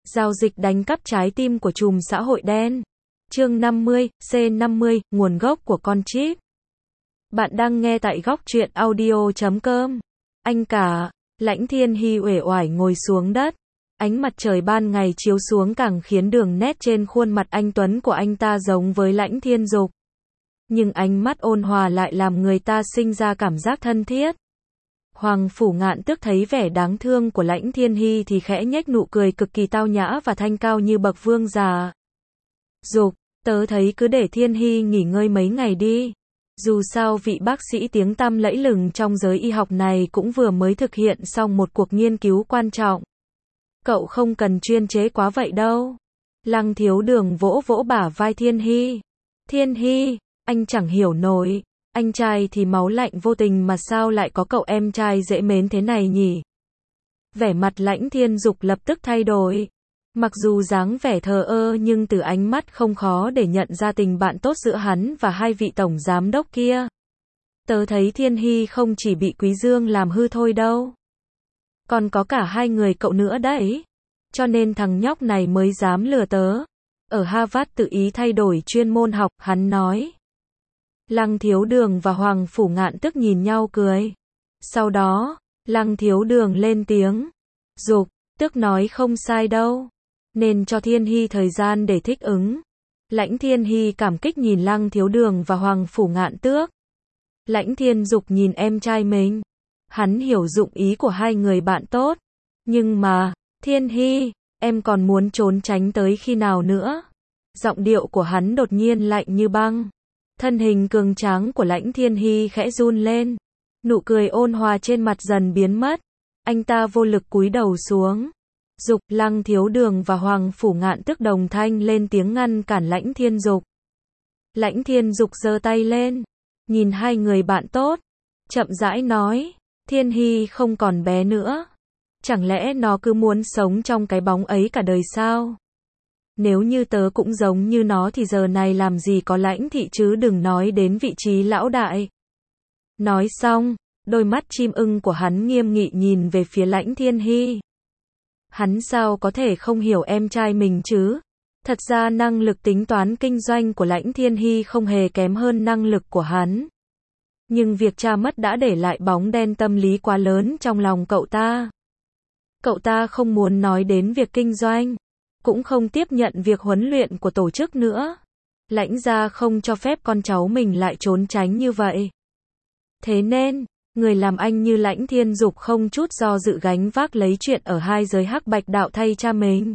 Giao dịch đánh cắp trái tim của trùm xã hội đen. Chương 50, C50, nguồn gốc của con chip. Bạn đang nghe tại góc truyện audio.com. Anh cả, Lãnh Thiên Hy uể oải ngồi xuống đất. Ánh mặt trời ban ngày chiếu xuống càng khiến đường nét trên khuôn mặt anh tuấn của anh ta giống với Lãnh Thiên Dục. Nhưng ánh mắt ôn hòa lại làm người ta sinh ra cảm giác thân thiết. Hoàng Phủ Ngạn Tước thấy vẻ đáng thương của Lãnh Thiên Hy thì khẽ nhếch nụ cười cực kỳ tao nhã và thanh cao như bậc vương già. Dục, tớ thấy cứ để Thiên Hy nghỉ ngơi mấy ngày đi. Dù sao vị bác sĩ tiếng tăm lẫy lừng trong giới y học này cũng vừa mới thực hiện xong một cuộc nghiên cứu quan trọng. Cậu không cần chuyên chế quá vậy đâu. Lăng Thiếu Đường vỗ vỗ bả vai Thiên Hy. Thiên Hy, anh chẳng hiểu nổi. Anh trai thì máu lạnh vô tình mà sao lại có cậu em trai dễ mến thế này nhỉ? Vẻ mặt Lãnh Thiên Dục lập tức thay đổi. Mặc dù dáng vẻ thờ ơ nhưng từ ánh mắt không khó để nhận ra tình bạn tốt giữa hắn và hai vị tổng giám đốc kia. Tớ thấy Thiên Hy không chỉ bị Quý Dương làm hư thôi đâu. Còn có cả hai người cậu nữa đấy. Cho nên thằng nhóc này mới dám lừa tớ. Ở Harvard tự ý thay đổi chuyên môn học, hắn nói. Lăng Thiếu Đường và Hoàng Phủ Ngạn Tước nhìn nhau cười. Sau đó, Lăng Thiếu Đường lên tiếng. Dục, Tước nói không sai đâu. Nên cho Thiên Hy thời gian để thích ứng. Lãnh Thiên Hy cảm kích nhìn Lăng Thiếu Đường và Hoàng Phủ Ngạn Tước. Lãnh Thiên Dục nhìn em trai mình. Hắn hiểu dụng ý của hai người bạn tốt. Nhưng mà, Thiên Hy, em còn muốn trốn tránh tới khi nào nữa? Giọng điệu của hắn đột nhiên lạnh như băng. Thân hình cường tráng của Lãnh Thiên Hy khẽ run lên. Nụ cười ôn hòa trên mặt dần biến mất. Anh ta vô lực cúi đầu xuống. Dục, Lăng Thiếu Đường và Hoàng Phủ Ngạn Tước đồng thanh lên tiếng ngăn cản Lãnh Thiên Dục. Lãnh Thiên Dục giơ tay lên. Nhìn hai người bạn tốt. Chậm rãi nói. Thiên Hy không còn bé nữa. Chẳng lẽ nó cứ muốn sống trong cái bóng ấy cả đời sao? Nếu như tớ cũng giống như nó thì giờ này làm gì có Lãnh thị chứ đừng nói đến vị trí lão đại. Nói xong, đôi mắt chim ưng của hắn nghiêm nghị nhìn về phía Lãnh Thiên Hy. Hắn sao có thể không hiểu em trai mình chứ? Thật ra năng lực tính toán kinh doanh của Lãnh Thiên Hy không hề kém hơn năng lực của hắn. Nhưng việc cha mất đã để lại bóng đen tâm lý quá lớn trong lòng cậu ta. Cậu ta không muốn nói đến việc kinh doanh. Cũng không tiếp nhận việc huấn luyện của tổ chức nữa. Lãnh gia không cho phép con cháu mình lại trốn tránh như vậy. Thế nên, người làm anh như Lãnh Thiên Dục không chút do dự gánh vác lấy chuyện ở hai giới hắc bạch đạo thay cha mình.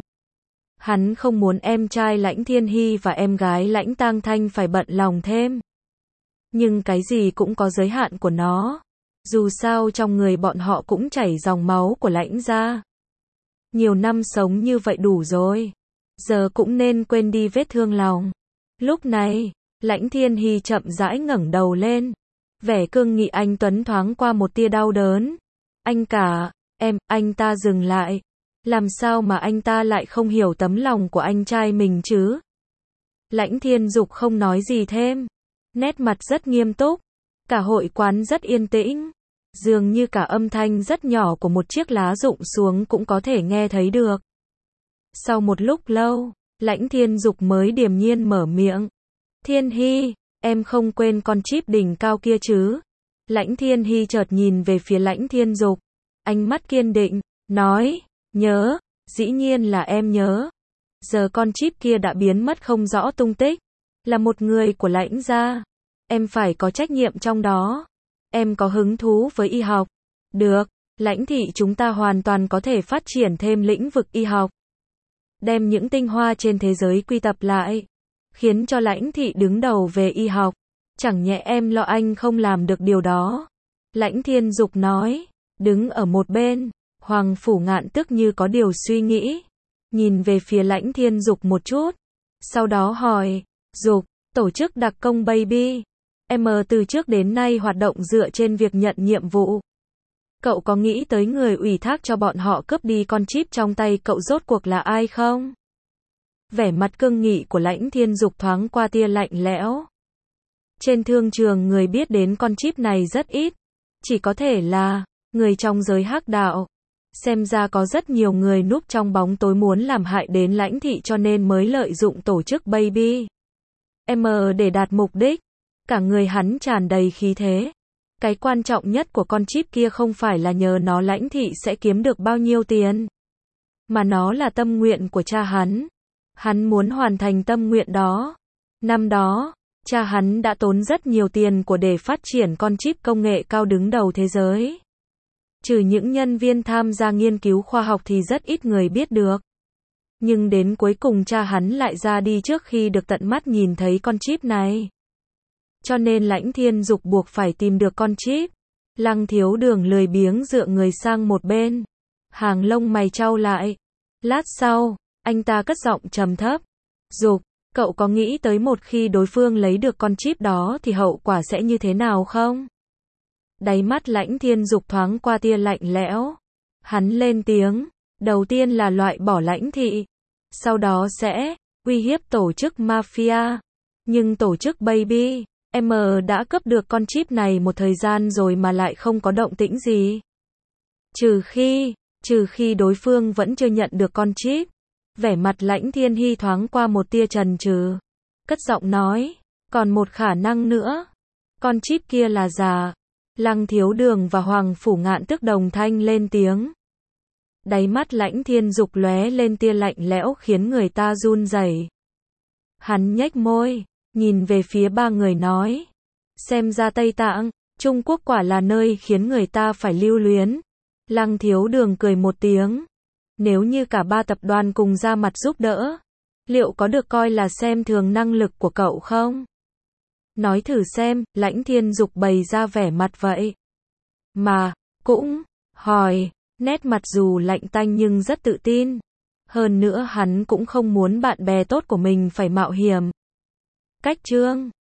Hắn không muốn em trai Lãnh Thiên Hy và em gái Lãnh Tang Thanh phải bận lòng thêm. Nhưng cái gì cũng có giới hạn của nó. Dù sao trong người bọn họ cũng chảy dòng máu của Lãnh gia. Nhiều năm sống như vậy đủ rồi. Giờ cũng nên quên đi vết thương lòng. Lúc này, Lãnh Thiên Hy chậm rãi ngẩng đầu lên. Vẻ cương nghị anh tuấn thoáng qua một tia đau đớn. Anh cả, anh ta dừng lại. Làm sao mà anh ta lại không hiểu tấm lòng của anh trai mình chứ? Lãnh Thiên Dục không nói gì thêm. Nét mặt rất nghiêm túc. Cả hội quán rất yên tĩnh. Dường như cả âm thanh rất nhỏ của một chiếc lá rụng xuống cũng có thể nghe thấy được. Sau một lúc lâu, Lãnh Thiên Dục mới điềm nhiên mở miệng. Thiên Hy, em không quên con chip đỉnh cao kia chứ? Lãnh Thiên Hy chợt nhìn về phía Lãnh Thiên Dục. Ánh mắt kiên định, nói, nhớ, dĩ nhiên là em nhớ. Giờ con chip kia đã biến mất không rõ tung tích. Là một người của Lãnh gia. Em phải có trách nhiệm trong đó. Em có hứng thú với y học. Được, Lãnh thị chúng ta hoàn toàn có thể phát triển thêm lĩnh vực y học. Đem những tinh hoa trên thế giới quy tập lại. Khiến cho Lãnh thị đứng đầu về y học. Chẳng nhẽ em lo anh không làm được điều đó. Lãnh Thiên Dục nói. Đứng ở một bên, Hoàng Phủ Ngạn Tước như có điều suy nghĩ. Nhìn về phía Lãnh Thiên Dục một chút. Sau đó hỏi. Dục, tổ chức đặc công Baby. Em từ trước đến nay hoạt động dựa trên việc nhận nhiệm vụ. Cậu có nghĩ tới người ủy thác cho bọn họ cướp đi con chip trong tay cậu rốt cuộc là ai không? Vẻ mặt cương nghị của Lãnh Thiên Dục thoáng qua tia lạnh lẽo. Trên thương trường người biết đến con chip này rất ít. Chỉ có thể là người trong giới hắc đạo. Xem ra có rất nhiều người núp trong bóng tối muốn làm hại đến Lãnh Thị cho nên mới lợi dụng tổ chức Baby M để đạt mục đích. Cả người hắn tràn đầy khí thế. Cái quan trọng nhất của con chip kia không phải là nhờ nó Lãnh Thị sẽ kiếm được bao nhiêu tiền, mà nó là tâm nguyện của cha hắn. Hắn muốn hoàn thành tâm nguyện đó. Năm đó, cha hắn đã tốn rất nhiều tiền của để phát triển con chip công nghệ cao đứng đầu thế giới. Trừ những nhân viên tham gia nghiên cứu khoa học thì rất ít người biết được. Nhưng đến cuối cùng cha hắn lại ra đi trước khi được tận mắt nhìn thấy con chip này. Cho nên Lãnh Thiên Dục buộc phải tìm được con chip. Lăng Thiếu Đường lười biếng dựa người sang một bên. Hàng lông mày chau lại. Lát sau, anh ta cất giọng trầm thấp. Dục, cậu có nghĩ tới một khi đối phương lấy được con chip đó thì hậu quả sẽ như thế nào không? Đáy mắt Lãnh Thiên Dục thoáng qua tia lạnh lẽo. Hắn lên tiếng. Đầu tiên là loại bỏ Lãnh Thị. Sau đó sẽ uy hiếp tổ chức Mafia. Nhưng tổ chức Baby M đã cướp được con chip này một thời gian rồi mà lại không có động tĩnh gì. Trừ khi đối phương vẫn chưa nhận được con chip. Vẻ mặt Lãnh Thiên Hy thoáng qua một tia chần chừ. Cất giọng nói, còn một khả năng nữa. Con chip kia là giả. Lăng Thiếu Đường và Hoàng Phủ Ngạn tức đồng thanh lên tiếng. Đáy mắt Lãnh Thiên Dục lóe lên tia lạnh lẽo khiến người ta run rẩy. Hắn nhếch môi, nhìn về phía ba người nói. Xem ra Tây Tạng, Trung Quốc quả là nơi khiến người ta phải lưu luyến. Lăng Thiếu Đường cười một tiếng. Nếu như cả ba tập đoàn cùng ra mặt giúp đỡ, liệu có được coi là xem thường năng lực của cậu không? Nói thử xem, Lãnh Thiên Dục bày ra vẻ mặt vậy. Mà, cũng, hỏi, nét mặt dù lạnh tanh nhưng rất tự tin. Hơn nữa hắn cũng không muốn bạn bè tốt của mình phải mạo hiểm. Cách chương